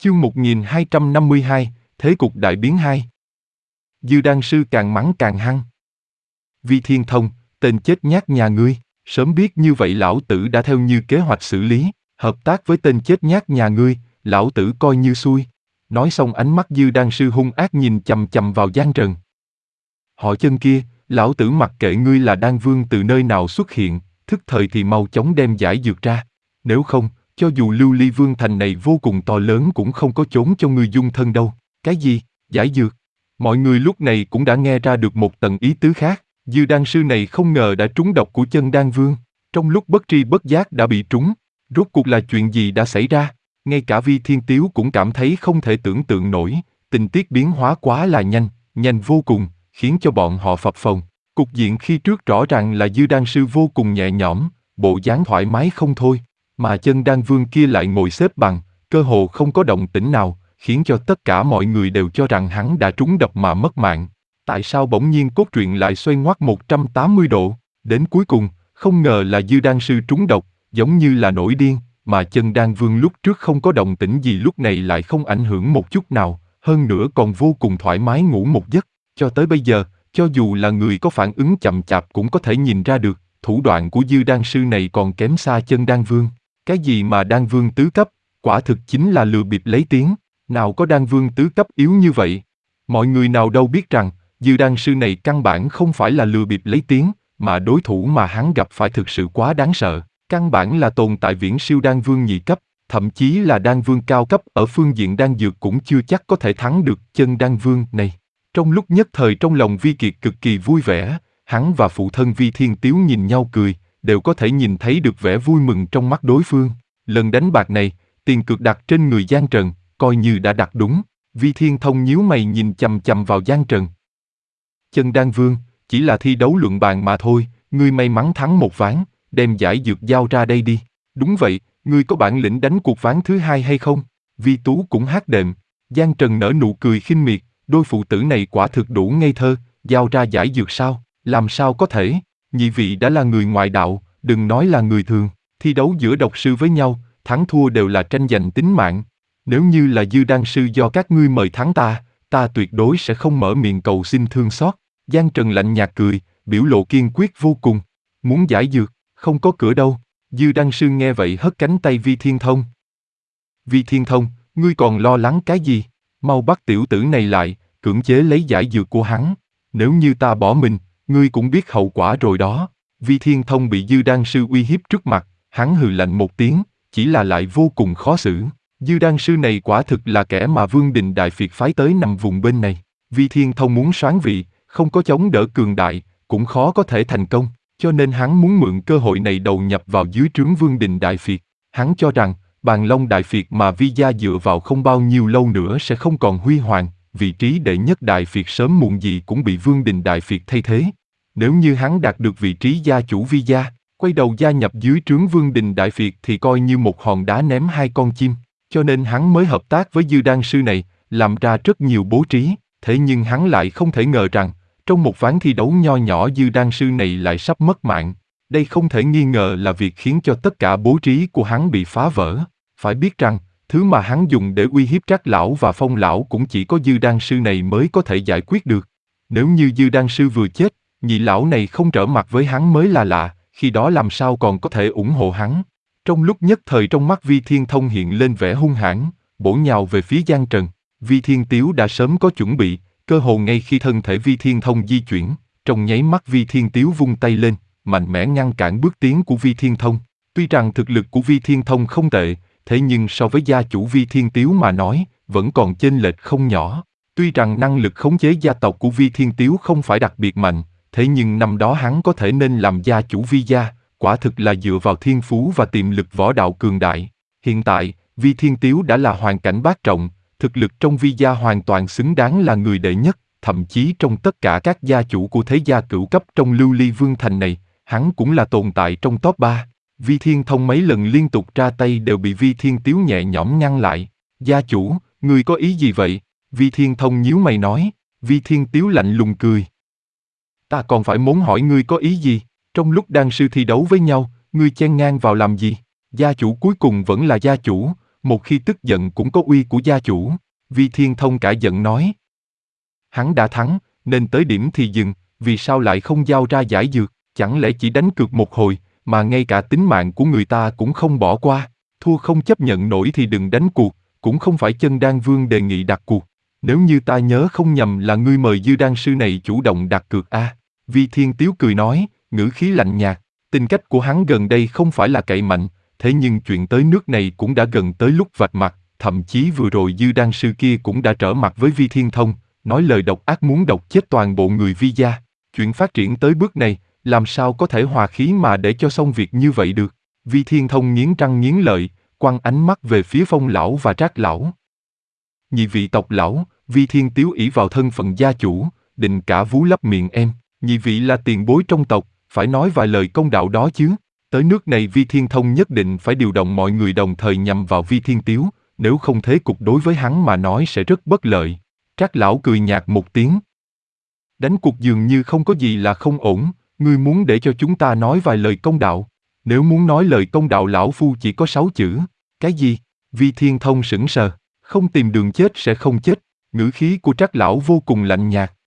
Chương 1252, Thế cục đại biến 2. Dư đan sư càng mắng càng hăng. Vi Thiên Thông, tên chết nhát nhà ngươi, sớm biết như vậy lão tử đã theo như kế hoạch xử lý, hợp tác với tên chết nhát nhà ngươi, lão tử coi như xui. Nói xong ánh mắt Dư đan sư hung ác nhìn chằm chằm vào Giang Trần. Họ Chân kia, lão tử mặc kệ ngươi là đan vương từ nơi nào xuất hiện, thức thời thì mau chóng đem giải dược ra. Nếu không, cho dù Lưu Ly Vương thành này vô cùng to lớn cũng không có chốn cho ngươi dung thân đâu. Cái gì? Giải dược? Mọi người lúc này cũng đã nghe ra được một tầng ý tứ khác. Dư đan sư này không ngờ đã trúng độc của Chân Đan Vương. Trong lúc bất tri bất giác đã bị trúng. Rốt cuộc là chuyện gì đã xảy ra? Ngay cả Vi Thiên Tiếu cũng cảm thấy không thể tưởng tượng nổi. Tình tiết biến hóa quá là nhanh, nhanh vô cùng, khiến cho bọn họ phập phồng. Cục diện khi trước rõ ràng là Dư đan sư vô cùng nhẹ nhõm, bộ dáng thoải mái không thôi. Mà Chân Đan Vương kia lại ngồi xếp bằng, cơ hồ không có động tĩnh nào, khiến cho tất cả mọi người đều cho rằng hắn đã trúng độc mà mất mạng. Tại sao bỗng nhiên cốt truyện lại xoay ngoắt 180 độ? Đến cuối cùng, không ngờ là Dư đan sư trúng độc, giống như là nổi điên, mà Chân Đan Vương lúc trước không có động tĩnh gì lúc này lại không ảnh hưởng một chút nào, hơn nữa còn vô cùng thoải mái ngủ một giấc. Cho tới bây giờ, cho dù là người có phản ứng chậm chạp cũng có thể nhìn ra được, thủ đoạn của Dư đan sư này còn kém xa Chân Đan Vương. Cái gì mà đan vương tứ cấp, quả thực chính là lừa bịp lấy tiếng, nào có đan vương tứ cấp yếu như vậy. Mọi người nào đâu biết rằng, Dư đan sư này căn bản không phải là lừa bịp lấy tiếng, mà đối thủ mà hắn gặp phải thực sự quá đáng sợ, căn bản là tồn tại viễn siêu đan vương nhị cấp, thậm chí là đan vương cao cấp ở phương diện đan dược cũng chưa chắc có thể thắng được Chân Đan Vương này. Trong lúc nhất thời trong lòng Vi Kiệt cực kỳ vui vẻ, hắn và phụ thân Vi Thiên Tiếu nhìn nhau cười, đều có thể nhìn thấy được vẻ vui mừng trong mắt đối phương. Lần đánh bạc này, tiền cược đặt trên người Giang Trần, coi như đã đặt đúng. Vi Thiên Thông nhíu mày nhìn chằm chằm vào Giang Trần. Chân Đan Vương, chỉ là thi đấu luận bàn mà thôi, ngươi may mắn thắng một ván, đem giải dược giao ra đây đi. Đúng vậy, ngươi có bản lĩnh đánh cuộc ván thứ hai hay không? Vi Tú cũng hát đệm. Giang Trần nở nụ cười khinh miệt, đôi phụ tử này quả thực đủ ngây thơ, giao ra giải dược sao? Làm sao có thể? Nhị vị đã là người ngoại đạo, đừng nói là người thường, thi đấu giữa độc sư với nhau, thắng thua đều là tranh giành tính mạng. Nếu như là Dư đan sư do các ngươi mời thắng ta tuyệt đối sẽ không mở miệng cầu xin thương xót. Giang Trần lạnh nhạt cười, biểu lộ kiên quyết vô cùng. Muốn giải dược, không có cửa đâu. Dư đan sư nghe vậy hất cánh tay Vi Thiên Thông. Vi Thiên Thông, ngươi còn lo lắng cái gì? Mau bắt tiểu tử này lại, cưỡng chế lấy giải dược của hắn. Nếu như ta bỏ mình, ngươi cũng biết hậu quả rồi đó. Vi Thiên Thông bị Dư đan sư uy hiếp trước mặt, hắn hừ lạnh một tiếng, chỉ là lại vô cùng khó xử. Dư đan sư này quả thực là kẻ mà Vương Đình Đại Phiệt phái tới nằm vùng bên này. Vi Thiên Thông muốn soán vị, không có chống đỡ cường đại, cũng khó có thể thành công, cho nên hắn muốn mượn cơ hội này đầu nhập vào dưới trướng Vương Đình Đại Phiệt. Hắn cho rằng, Bàn Long Đại Phiệt mà Vi gia dựa vào không bao nhiêu lâu nữa sẽ không còn huy hoàng, vị trí đệ nhất Đại Phiệt sớm muộn gì cũng bị Vương Đình Đại Phiệt thay thế. Nếu như hắn đạt được vị trí gia chủ Vi gia, quay đầu gia nhập dưới trướng Vương Đình Đại Phiệt thì coi như một hòn đá ném hai con chim, cho nên hắn mới hợp tác với Dư đan sư này, làm ra rất nhiều bố trí, thế nhưng hắn lại không thể ngờ rằng, trong một ván thi đấu nho nhỏ Dư đan sư này lại sắp mất mạng. Đây không thể nghi ngờ là việc khiến cho tất cả bố trí của hắn bị phá vỡ. Phải biết rằng, thứ mà hắn dùng để uy hiếp Trác lão và Phong lão cũng chỉ có Dư đan sư này mới có thể giải quyết được. Nếu như Dư đan sư vừa chết, nhị lão này không trở mặt với hắn mới là lạ, khi đó làm sao còn có thể ủng hộ hắn. Trong lúc nhất thời trong mắt Vi Thiên Thông hiện lên vẻ hung hãn, bổ nhào về phía Giang Trần. Vi Thiên Tiếu đã sớm có chuẩn bị, cơ hồ ngay khi thân thể Vi Thiên Thông di chuyển, trong nháy mắt Vi Thiên Tiếu vung tay lên, mạnh mẽ ngăn cản bước tiến của Vi Thiên Thông. Tuy rằng thực lực của Vi Thiên Thông không tệ, thế nhưng so với gia chủ Vi Thiên Tiếu mà nói, vẫn còn chênh lệch không nhỏ. Tuy rằng năng lực khống chế gia tộc của Vi Thiên Tiếu không phải đặc biệt mạnh, thế nhưng năm đó hắn có thể nên làm gia chủ Vi gia, quả thực là dựa vào thiên phú và tiềm lực võ đạo cường đại. Hiện tại, Vi Thiên Tiếu đã là hoàn cảnh bát trọng, thực lực trong Vi gia hoàn toàn xứng đáng là người đệ nhất, thậm chí trong tất cả các gia chủ của thế gia cửu cấp trong Lưu Ly Vương thành này, hắn cũng là tồn tại trong top 3. Vi Thiên Thông mấy lần liên tục ra tay đều bị Vi Thiên Tiếu nhẹ nhõm ngăn lại. Gia chủ, ngươi có ý gì vậy? Vi Thiên Thông nhíu mày nói. Vi Thiên Tiếu lạnh lùng cười. Ta còn phải muốn hỏi ngươi có ý gì? Trong lúc đan sư thi đấu với nhau, ngươi chen ngang vào làm gì? Gia chủ cuối cùng vẫn là gia chủ, một khi tức giận cũng có uy của gia chủ. Vi Thiên Thông cả giận nói. Hắn đã thắng, nên tới điểm thì dừng, vì sao lại không giao ra giải dược, chẳng lẽ chỉ đánh cược một hồi, mà ngay cả tính mạng của người ta cũng không bỏ qua, thua không chấp nhận nổi thì đừng đánh cuộc, cũng không phải Chân Đan Vương đề nghị đặt cuộc. Nếu như ta nhớ không nhầm là ngươi mời Dư Đan Sư này chủ động đặt cược a. Vi Thiên Tiếu cười nói, ngữ khí lạnh nhạt, tính cách của hắn gần đây không phải là cậy mạnh, thế nhưng chuyện tới nước này cũng đã gần tới lúc vạch mặt, thậm chí vừa rồi Dư Đan Sư kia cũng đã trở mặt với Vi Thiên Thông, nói lời độc ác muốn độc chết toàn bộ người Vi gia. Chuyện phát triển tới bước này, làm sao có thể hòa khí mà để cho xong việc như vậy được. Vi Thiên Thông nghiến răng nghiến lợi, quăng ánh mắt về phía Phong lão và Trác lão. Nhị vị tộc lão, Vi Thiên Tiếu ỷ vào thân phận gia chủ, định cả vú lấp miệng em, nhị vị là tiền bối trong tộc, phải nói vài lời công đạo đó chứ. Tới nước này Vi Thiên Thông nhất định phải điều động mọi người đồng thời nhằm vào Vi Thiên Tiếu, nếu không thế cục đối với hắn mà nói sẽ rất bất lợi. Trác lão cười nhạt một tiếng. Đánh cuộc dường như không có gì là không ổn, ngươi muốn để cho chúng ta nói vài lời công đạo. Nếu muốn nói lời công đạo lão phu chỉ có 6 chữ. Cái gì? Vi Thiên Thông sững sờ. Không tìm đường chết sẽ không chết. Ngữ khí của Trác lão vô cùng lạnh nhạt.